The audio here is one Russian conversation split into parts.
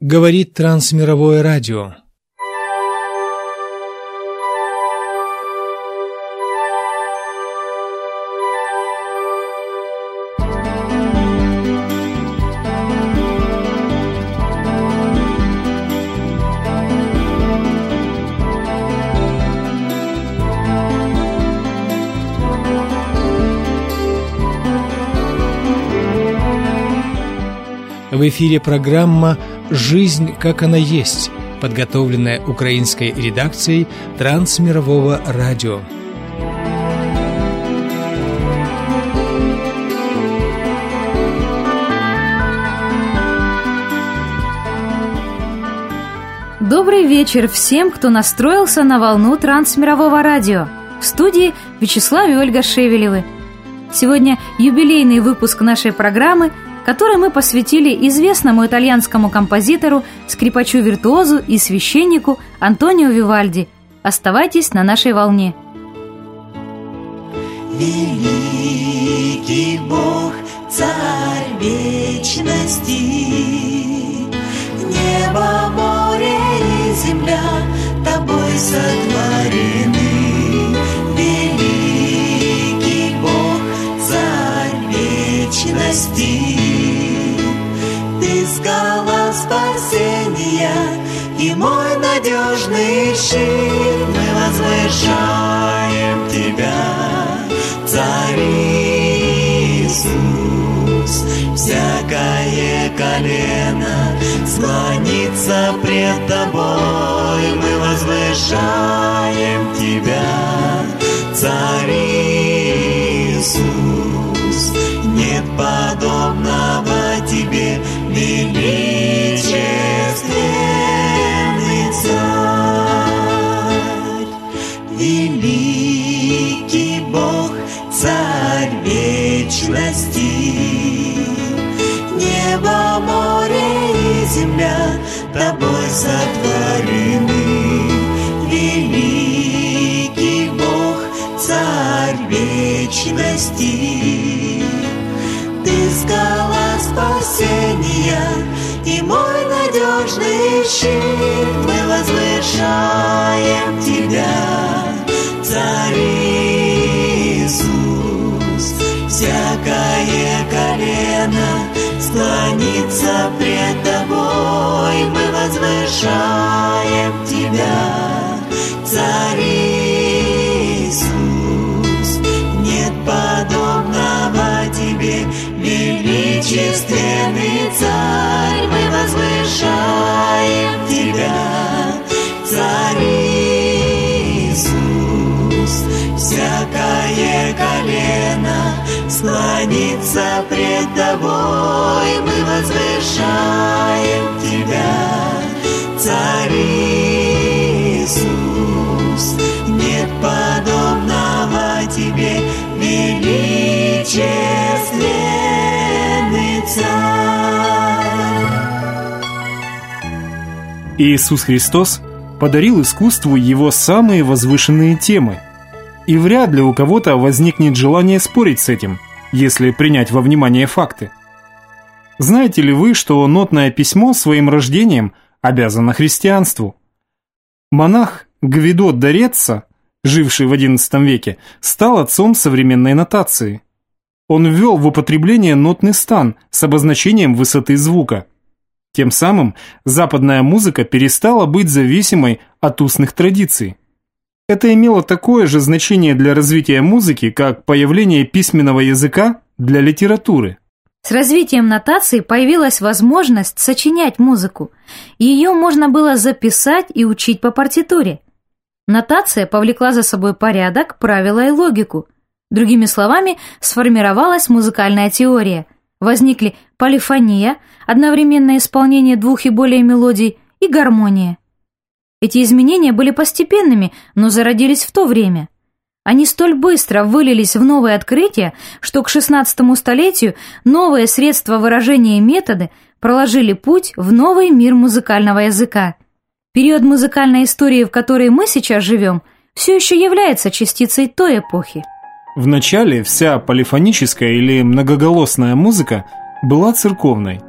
Говорит Трансмировое радио. В эфире программа «Жизнь, как она есть», подготовленная украинской редакцией Трансмирового радио. Добрый вечер всем, кто настроился на волну Трансмирового радио. В студии Вячеслав и Ольга Шевелевы. Сегодня юбилейный выпуск нашей программы, который мы посвятили известному итальянскому композитору, скрипачу-виртуозу и священнику Антонио Вивальди. Оставайтесь на нашей волне. Великий Бог, Царь вечности, небо, море и земля Тобой сотворены. Великий Бог, Царь вечности, Ты скала спасения и мой надежный щит. Мы возвышаем Тебя, Царь Иисус. Всякое колено склонится пред Тобой. Мы возвышаем Тебя, Царь Иисус. Нет подобного Тебе, величественный Царь. Великий Бог, Царь вечности, небо, море и земля Тобой сотворены. Великий Бог, Царь вечности, Ты скала спасения и мой надежный щит. Мы возвышаем Тебя, Царь Иисус. Всякое колено склонится пред Тобой. Мы возвышаем Тебя, Царь Иисус. Нет подобного Тебе, величественный Царь. Мы возвышаем Тебя, Царь Иисус. Всякое колено склонится пред Тобой. Мы возвышаем Тебя, Царь Иисус. Нет подобного Тебе, величественный Царь. Иисус Христос подарил искусству Его самые возвышенные темы. И вряд ли у кого-то возникнет желание спорить с этим, если принять во внимание факты. Знаете ли вы, что нотное письмо своим рождением обязано христианству? Монах Гвидо Д'Ареццо, живший в XI веке, стал отцом современной нотации. Он ввел в употребление нотный стан с обозначением высоты звука. Тем самым западная музыка перестала быть зависимой от устных традиций. Это имело такое же значение для развития музыки, как появление письменного языка для литературы. С развитием нотации появилась возможность сочинять музыку, и ее можно было записать и учить по партитуре. Нотация повлекла за собой порядок, правила и логику. Другими словами, сформировалась музыкальная теория. Возникли полифония, одновременное исполнение двух и более мелодий, и гармония. Эти изменения были постепенными, но зародились в то время. Они столь быстро вылились в новые открытия, что к XVI столетию новые средства выражения и методы проложили путь в новый мир музыкального языка. Период музыкальной истории, в которой мы сейчас живем, все еще является частицей той эпохи. Вначале вся полифоническая или многоголосная музыка была церковной.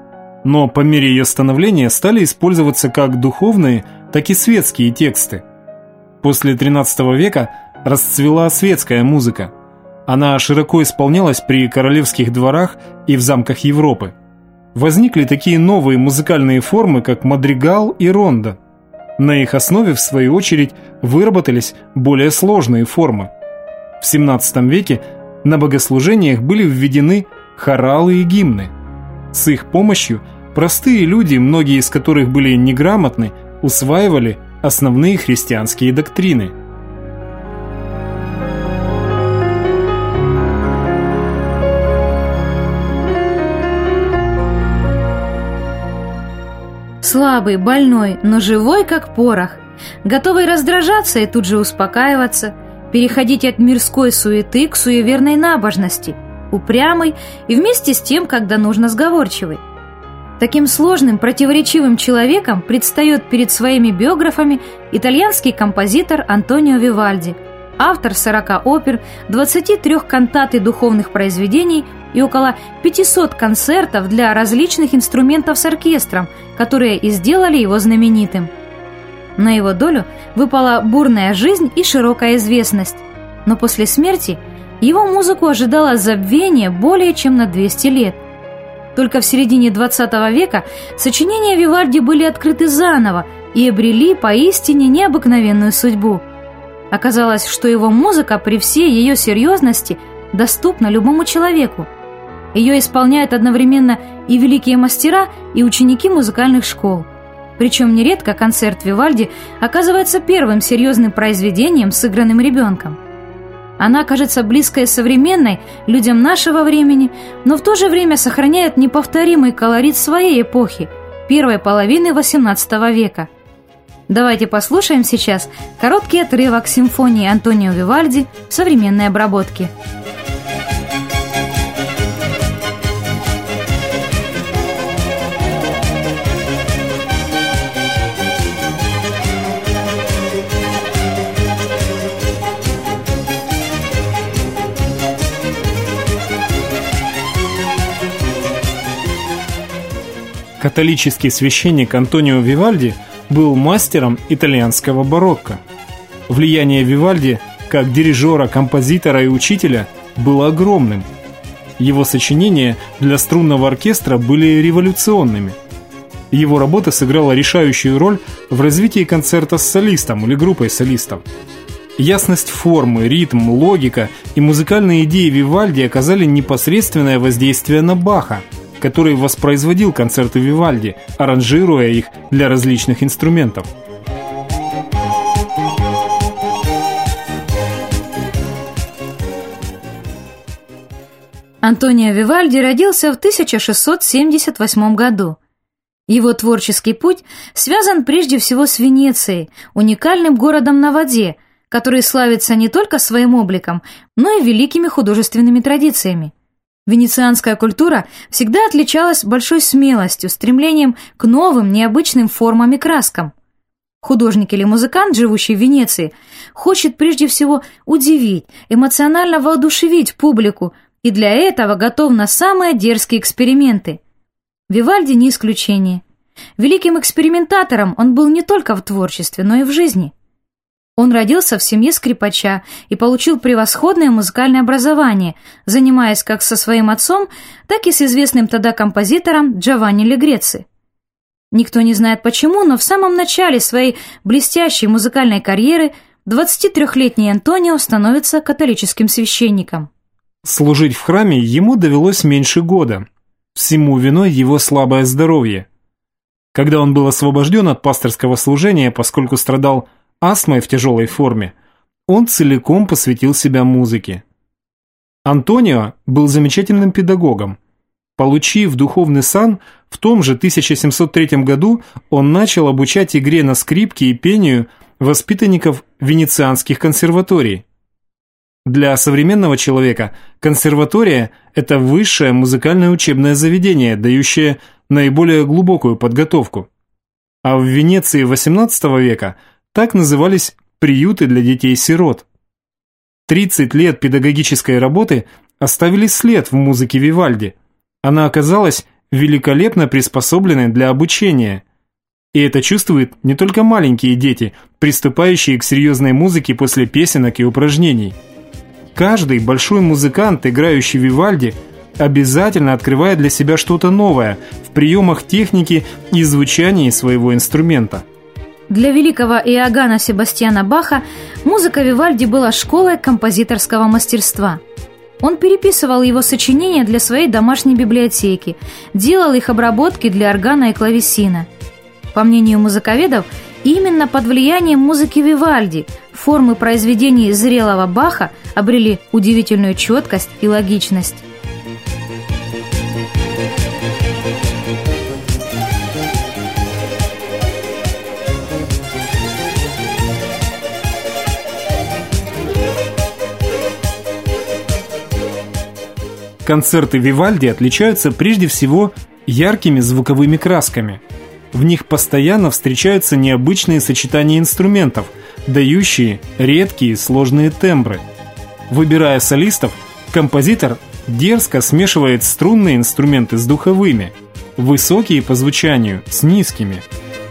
но по мере ее становления стали использоваться как духовные, так и светские тексты. После XIII века расцвела светская музыка. Она широко исполнялась при королевских дворах и в замках Европы. Возникли такие новые музыкальные формы, как мадригал и рондо. На их основе, в свою очередь, выработались более сложные формы. В XVII веке на богослужениях были введены хоралы и гимны. С их помощью простые люди, многие из которых были неграмотны, усваивали основные христианские доктрины. Слабый, больной, но живой, как порох, готовый раздражаться и тут же успокаиваться, переходить от мирской суеты к суеверной набожности, упрямый и вместе с тем, когда нужно, сговорчивый. Таким сложным, противоречивым человеком предстает перед своими биографами итальянский композитор Антонио Вивальди, автор 40 опер, 23 кантат и духовных произведений и около 500 концертов для различных инструментов с оркестром, которые и сделали его знаменитым. На его долю выпала бурная жизнь и широкая известность, но после смерти его музыку ожидало забвение более чем на 200 лет. Только в середине XX века сочинения Вивальди были открыты заново и обрели поистине необыкновенную судьбу. Оказалось, что его музыка при всей ее серьезности доступна любому человеку. Ее исполняют одновременно и великие мастера, и ученики музыкальных школ. Причем нередко концерт Вивальди оказывается первым серьезным произведением, сыгранным ребенком. Она кажется близкой и современной людям нашего времени, но в то же время сохраняет неповторимый колорит своей эпохи, первой половины XVIII века. Давайте послушаем сейчас короткий отрывок симфонии Антонио Вивальди в современной обработке. Католический священник Антонио Вивальди был мастером итальянского барокко. Влияние Вивальди как дирижера, композитора и учителя было огромным. Его сочинения для струнного оркестра были революционными. Его работа сыграла решающую роль в развитии концерта с солистом или группой солистов. Ясность формы, ритм, логика и музыкальные идеи Вивальди оказали непосредственное воздействие на Баха, который воспроизводил концерты Вивальди, аранжируя их для различных инструментов. Антонио Вивальди родился в 1678 году. Его творческий путь связан прежде всего с Венецией, уникальным городом на воде, который славится не только своим обликом, но и великими художественными традициями. Венецианская культура всегда отличалась большой смелостью, стремлением к новым, необычным формам и краскам. Художник или музыкант, живущий в Венеции, хочет прежде всего удивить, эмоционально воодушевить публику и для этого готов на самые дерзкие эксперименты. Вивальди не исключение. Великим экспериментатором он был не только в творчестве, но и в жизни. Он родился в семье скрипача и получил превосходное музыкальное образование, занимаясь как со своим отцом, так и с известным тогда композитором Джованни Легреци. Никто не знает почему, но в самом начале своей блестящей музыкальной карьеры 23-летний Антонио становится католическим священником. Служить в храме ему довелось меньше года. Всему виной его слабое здоровье. Когда он был освобожден от пасторского служения, поскольку страдал астмой в тяжелой форме, он целиком посвятил себя музыке. Антонио был замечательным педагогом. Получив духовный сан, в том же 1703 году он начал обучать игре на скрипке и пению воспитанников венецианских консерваторий. Для современного человека консерватория – это высшее музыкальное учебное заведение, дающее наиболее глубокую подготовку. А в Венеции XVIII века так назывались приюты для детей-сирот. 30 лет педагогической работы оставили след в музыке Вивальди. Она оказалась великолепно приспособлены для обучения. И это чувствуют не только маленькие дети, приступающие к серьезной музыке после песенок и упражнений. Каждый большой музыкант, играющий Вивальди, обязательно открывает для себя что-то новое в приемах техники и звучании своего инструмента. Для великого Иоганна Себастьяна Баха музыка Вивальди была школой композиторского мастерства. Он переписывал его сочинения для своей домашней библиотеки, делал их обработки для органа и клавесина. По мнению музыковедов, именно под влиянием музыки Вивальди формы произведений зрелого Баха обрели удивительную четкость и логичность. Концерты Вивальди отличаются прежде всего яркими звуковыми красками. В них постоянно встречаются необычные сочетания инструментов, дающие редкие сложные тембры. Выбирая солистов, композитор дерзко смешивает струнные инструменты с духовыми, высокие по звучанию с низкими.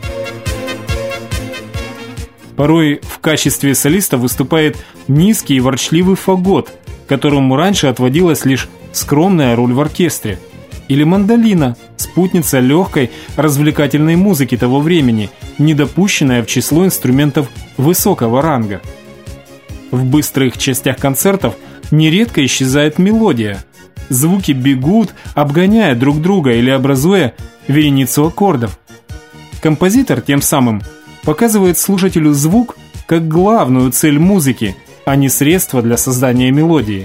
Порой в качестве солиста выступает низкий и ворчливый фагот, которому раньше отводилась лишь скромная роль в оркестре, или мандолина, спутница легкой развлекательной музыки того времени, не допущенная в число инструментов высокого ранга. В быстрых частях концертов нередко исчезает мелодия. Звуки бегут, обгоняя друг друга или образуя вереницу аккордов. Композитор тем самым показывает слушателю звук как главную цель музыки, а не средство для создания мелодии.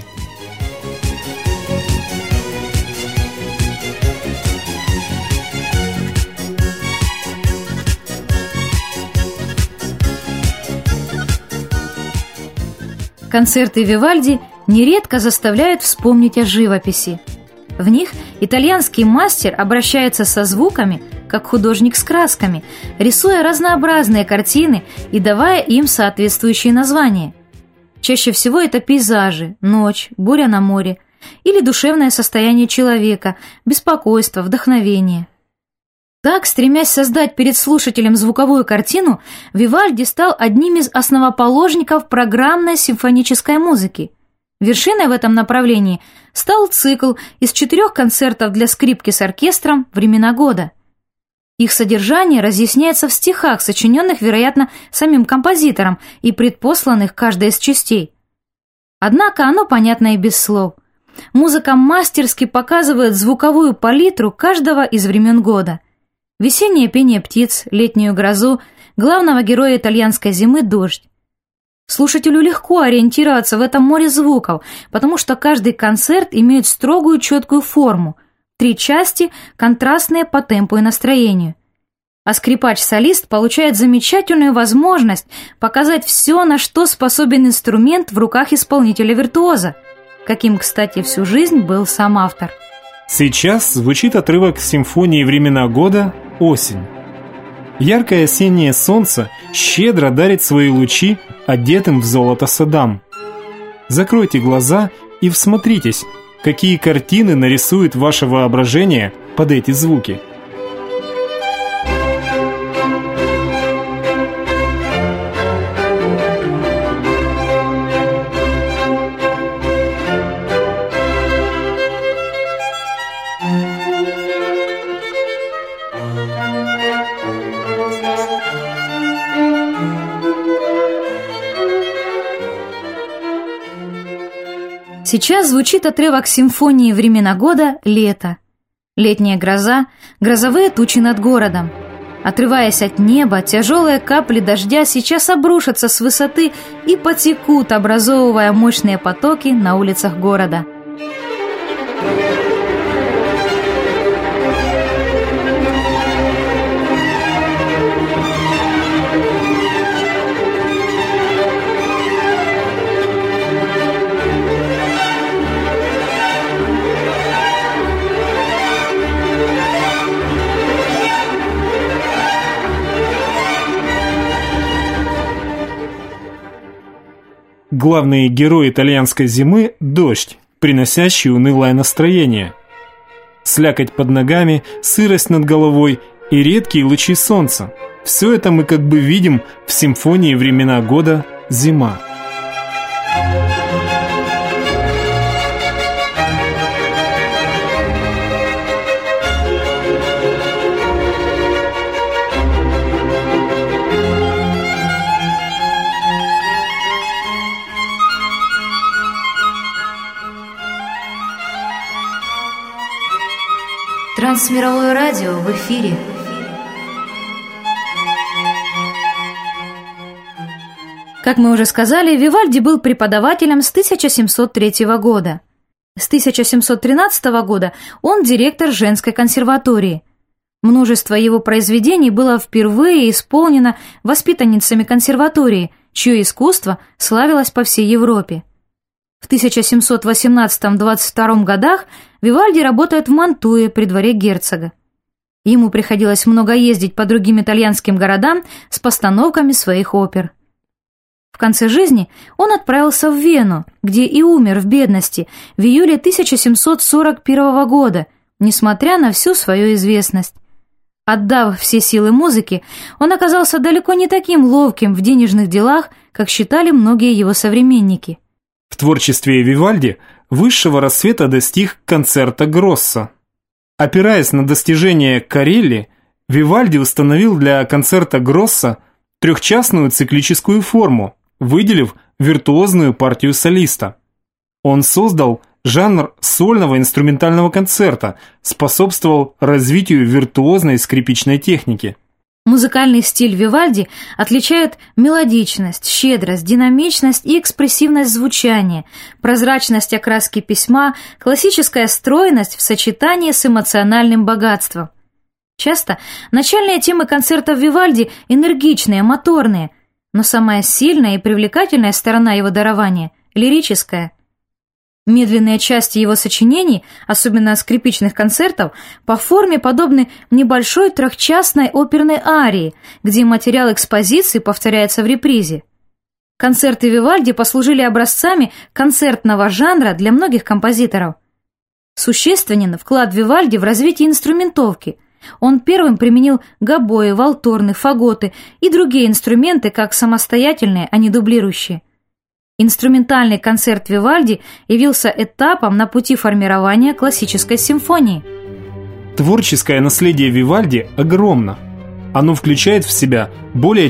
Концерты Вивальди нередко заставляют вспомнить о живописи. В них итальянский мастер обращается со звуками, как художник с красками, рисуя разнообразные картины и давая им соответствующие названия. Чаще всего это пейзажи, ночь, буря на море или душевное состояние человека, беспокойство, вдохновение. Так, стремясь создать перед слушателем звуковую картину, Вивальди стал одним из основоположников программной симфонической музыки. Вершиной в этом направлении стал цикл из 4 концертов для скрипки с оркестром «Времена года». Их содержание разъясняется в стихах, сочиненных, вероятно, самим композитором и предпосланных каждой из частей. Однако оно понятно и без слов. Музыка мастерски показывает звуковую палитру каждого из времен года. Весеннее пение птиц, летнюю грозу, главного героя итальянской зимы – дождь. Слушателю легко ориентироваться в этом море звуков, потому что каждый концерт имеет строгую четкую форму, 3 части, контрастные по темпу и настроению. А скрипач-солист получает замечательную возможность показать все, на что способен инструмент в руках исполнителя-виртуоза, каким, кстати, всю жизнь был сам автор. Сейчас звучит отрывок симфонии «Времена года» «Осень». Яркое осеннее солнце щедро дарит свои лучи одетым в золото садам. Закройте глаза и всмотритесь, какие картины нарисует ваше воображение под эти звуки. Сейчас звучит отрывок симфонии «Времена года» «Лето». Летняя гроза, грозовые тучи над городом. Отрываясь от неба, тяжелые капли дождя сейчас обрушатся с высоты и потекут, образовывая мощные потоки на улицах города. Главный герой итальянской зимы – дождь, приносящий унылое настроение. слякоть под ногами, сырость над головой и редкие лучи солнца. Все это мы как бы видим в симфонии «Времена года. Зима». Трансмировое радио в эфире. Как мы уже сказали, Вивальди был преподавателем с 1703 года. С 1713 года он директор женской консерватории. Множество его произведений было впервые исполнено воспитанницами консерватории, чье искусство славилось по всей Европе. В 1718-22 годах Вивальди работает в Мантуе при дворе герцога. Ему приходилось много ездить по другим итальянским городам с постановками своих опер. В конце жизни он отправился в Вену, где и умер в бедности в июле 1741 года, несмотря на всю свою известность. Отдав все силы музыке, он оказался далеко не таким ловким в денежных делах, как считали многие его современники. В творчестве Вивальди высшего расцвета достиг концерта Гроссо. Опираясь на достижения Корелли, Вивальди установил для концерта Гроссо трехчастную циклическую форму, выделив виртуозную партию солиста. Он создал жанр сольного инструментального концерта, способствовал развитию виртуозной скрипичной техники. Музыкальный стиль Вивальди отличает мелодичность, щедрость, динамичность и экспрессивность звучания, прозрачность окраски письма, классическая стройность в сочетании с эмоциональным богатством. Часто начальные темы концертов Вивальди энергичные, моторные, но самая сильная и привлекательная сторона его дарования – лирическая. Медленные части его сочинений, особенно скрипичных концертов, по форме подобны небольшой трехчастной оперной арии, где материал экспозиции повторяется в репризе. Концерты Вивальди послужили образцами концертного жанра для многих композиторов. Существенен вклад Вивальди в развитие инструментовки. Он первым применил гобои, валторны, фаготы и другие инструменты как самостоятельные, а не дублирующие. Инструментальный концерт Вивальди явился этапом на пути формирования классической симфонии. Творческое наследие Вивальди огромно. Оно включает в себя более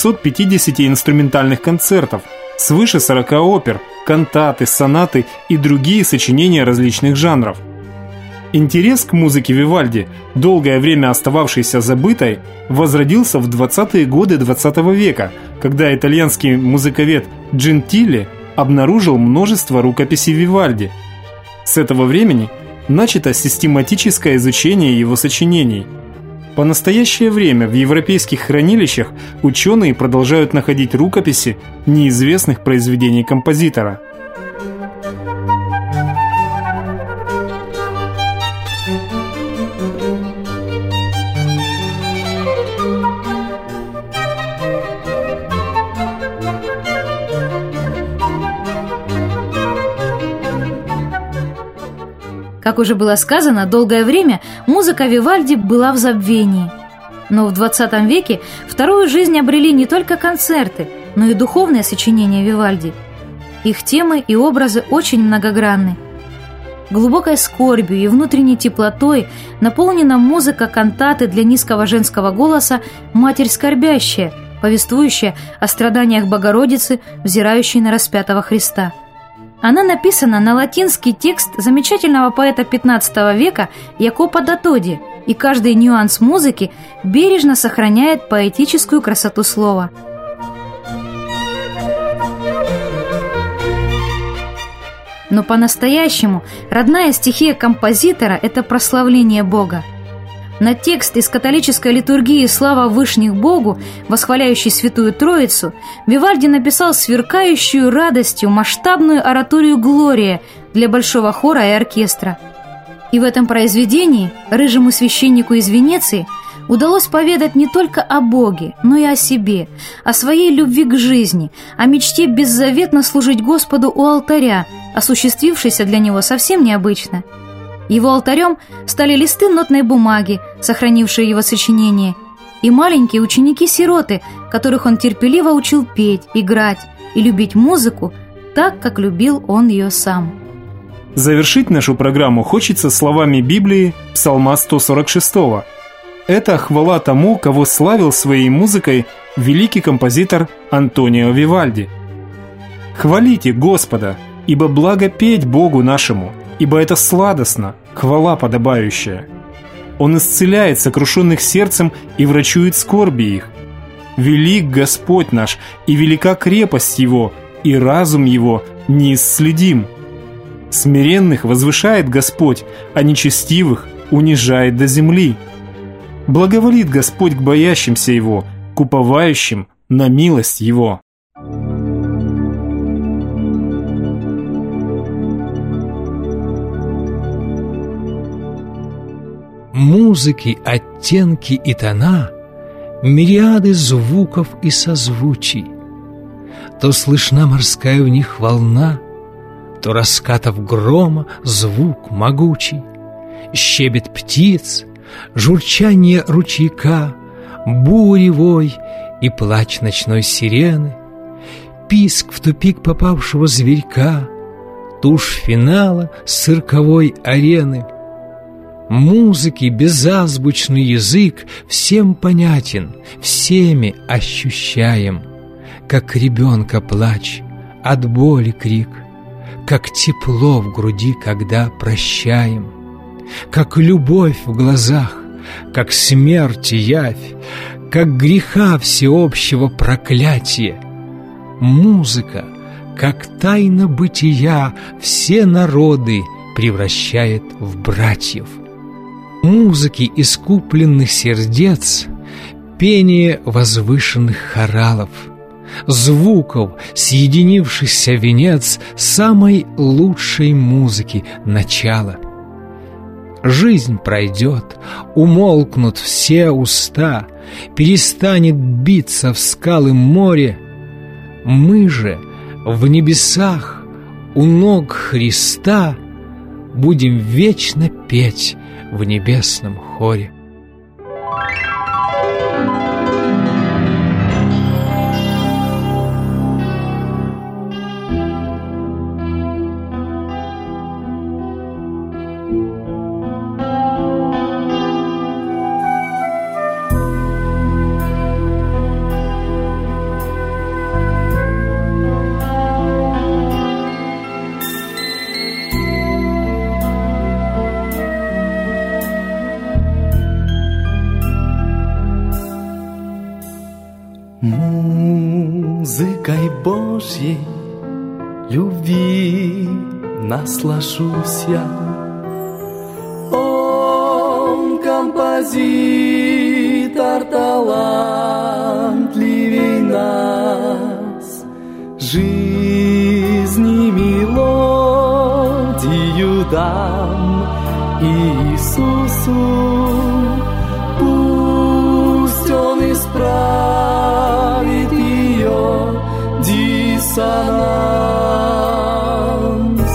450 инструментальных концертов, свыше 40 опер, кантаты, сонаты и другие сочинения различных жанров. Интерес к музыке Вивальди, долгое время остававшийся забытой, возродился в 20-е годы XX века, когда итальянский музыковед Джентиле обнаружил множество рукописей Вивальди. С этого времени начато систематическое изучение его сочинений. По настоящее время в европейских хранилищах ученые продолжают находить рукописи неизвестных произведений композитора. Как уже было сказано, долгое время музыка Вивальди была в забвении. Но в 20 веке вторую жизнь обрели не только концерты, но и духовные сочинения Вивальди. Их темы и образы очень многогранны. Глубокой скорбью и внутренней теплотой наполнена музыка кантаты для низкого женского голоса «Матерь скорбящая», повествующая о страданиях Богородицы, взирающей на распятого Христа. Она написана на латинский текст замечательного поэта XV века Якопо да Тоди, и каждый нюанс музыки бережно сохраняет поэтическую красоту слова. Но по-настоящему родная стихия композитора – это прославление Бога. На текст из католической литургии «Слава Вышних Богу», восхваляющий Святую Троицу, Вивальди написал сверкающую радостью масштабную ораторию «Глория» для большого хора и оркестра. И в этом произведении рыжему священнику из Венеции удалось поведать не только о Боге, но и о себе, о своей любви к жизни, о мечте беззаветно служить Господу у алтаря, осуществившейся для него совсем необычно. Его алтарем стали листы нотной бумаги, сохранившие его сочинения, и маленькие ученики-сироты, которых он терпеливо учил петь, играть и любить музыку так, как любил он ее сам. Завершить нашу программу хочется словами Библии Псалма 146. Это хвала тому, кого славил своей музыкой великий композитор Антонио Вивальди. «Хвалите Господа, ибо благо петь Богу нашему, ибо это сладостно, хвала подобающая. Он исцеляет сокрушенных сердцем и врачует скорби их. Велик Господь наш, и велика крепость Его, и разум Его неисследим. Смиренных возвышает Господь, а нечестивых унижает до земли. Благоволит Господь к боящимся Его, к уповающим на милость Его». Музыки, оттенки и тона, мириады звуков и созвучий. То слышна морская в них волна, то раскатов грома звук могучий, щебет птиц, журчание ручейка, бури вой и плач ночной сирены, писк в тупик попавшего зверька, тушь финала с цирковой арены. Музыки безазбучный язык всем понятен, всеми ощущаем, как ребенка плач, от боли крик, как тепло в груди, когда прощаем, как любовь в глазах, как смерть явь, как греха всеобщего проклятия. Музыка, как тайна бытия, все народы превращает в братьев. Музыки искупленных сердец, пение возвышенных хоралов, звуков, соединившихся венец самой лучшей музыки начала. Жизнь пройдет, умолкнут все уста, перестанет биться в скалы море. Мы же в небесах у ног Христа будем вечно петь в небесном хоре. Музыкой Божьей любви наслажусь я. Он композитор талантливей нас, жизни мелодию дам Иисусу, пусть Он исправит ее диссонанс.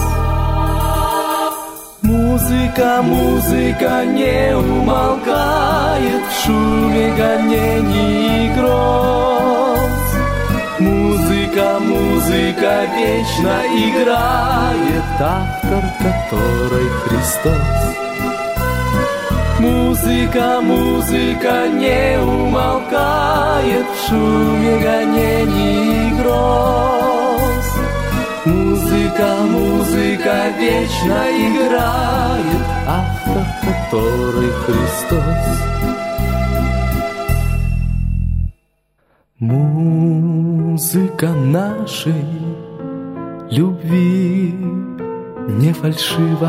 Музыка, музыка не умолкает в шуме гонений и гроз. Музыка, музыка вечно играет, автор которой Христос. Музыка, музыка не умолкает в шуме гонений и гроз. Музыка, музыка вечно играет, автор которой Христос. Музыка нашей любви не фальшива.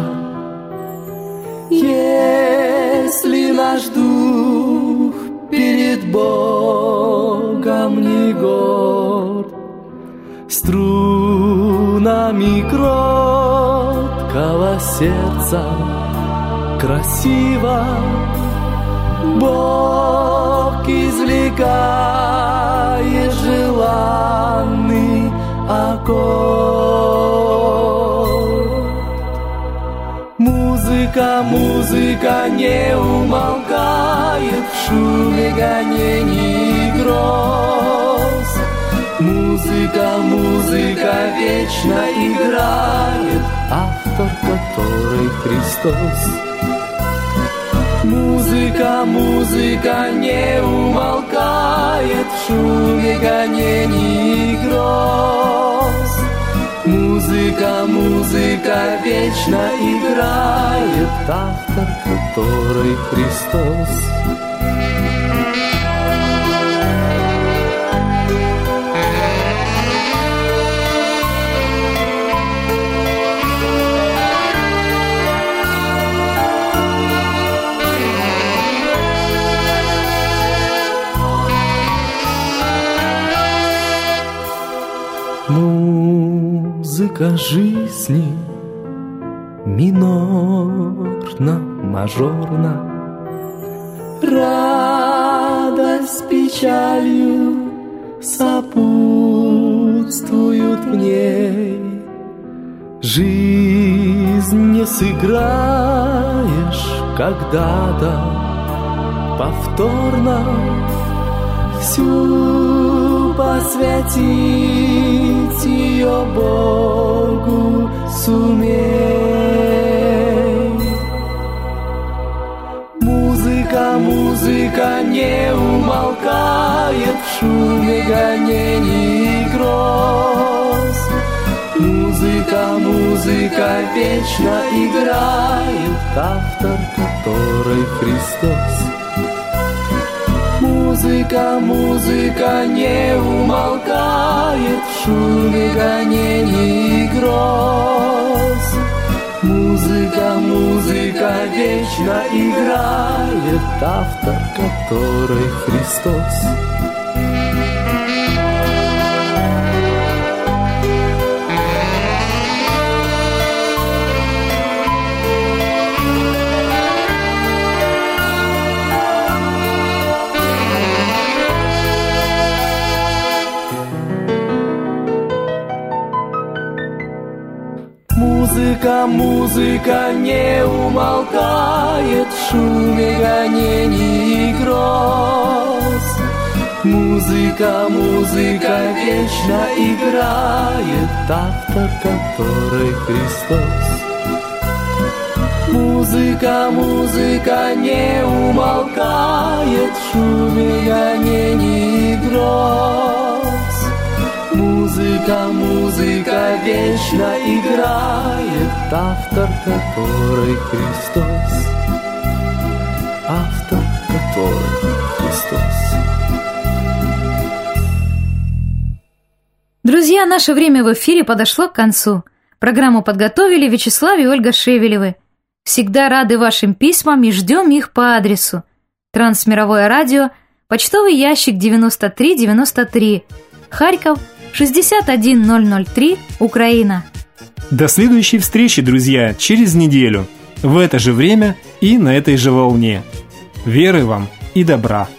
Если наш дух перед Богом не горд, струнами кроткого сердца красиво Бог извлекает желанный аккорд. Музыка, музыка не умолкает в шуме гонений и гроз. Музыка, музыка вечно играет, автор которой Христос. Музыка, музыка не умолкает в шуме гонений и гроз. Музыка, музыка вечно играет, автор которой Христос. Музыка жизни минорно-мажорно, радость с печалью сопутствуют в ней. Жизнь не сыграешь когда-то повторно, всю посвятить ее Богу сумей. Музыка, музыка не умолкает в шуме гонений и гроз. Музыка, музыка вечно играет, автор которой Христос. Музыка, музыка не умолкает в шуме гонений и гроз. Музыка, музыка вечно играет, автор которой Христос. Музыка, музыка не умолкает в шуме гонений и гроз. Музыка, музыка вечно играет, автор которой Христос. Музыка, музыка не умолкает в шуме гонений и гроз. Музыка, музыка вечно играет, автор которой Христос. Автор которой Христос. Друзья, наше время в эфире подошло к концу. Программу подготовили Вячеслав и Ольга Шевелевы. Всегда рады вашим письмам и ждем их по адресу: Трансмировое радио, почтовый ящик 9393, Харьков, 61003, Украина. До следующей встречи, друзья, через неделю, в это же время и на этой же волне. Веры вам и добра!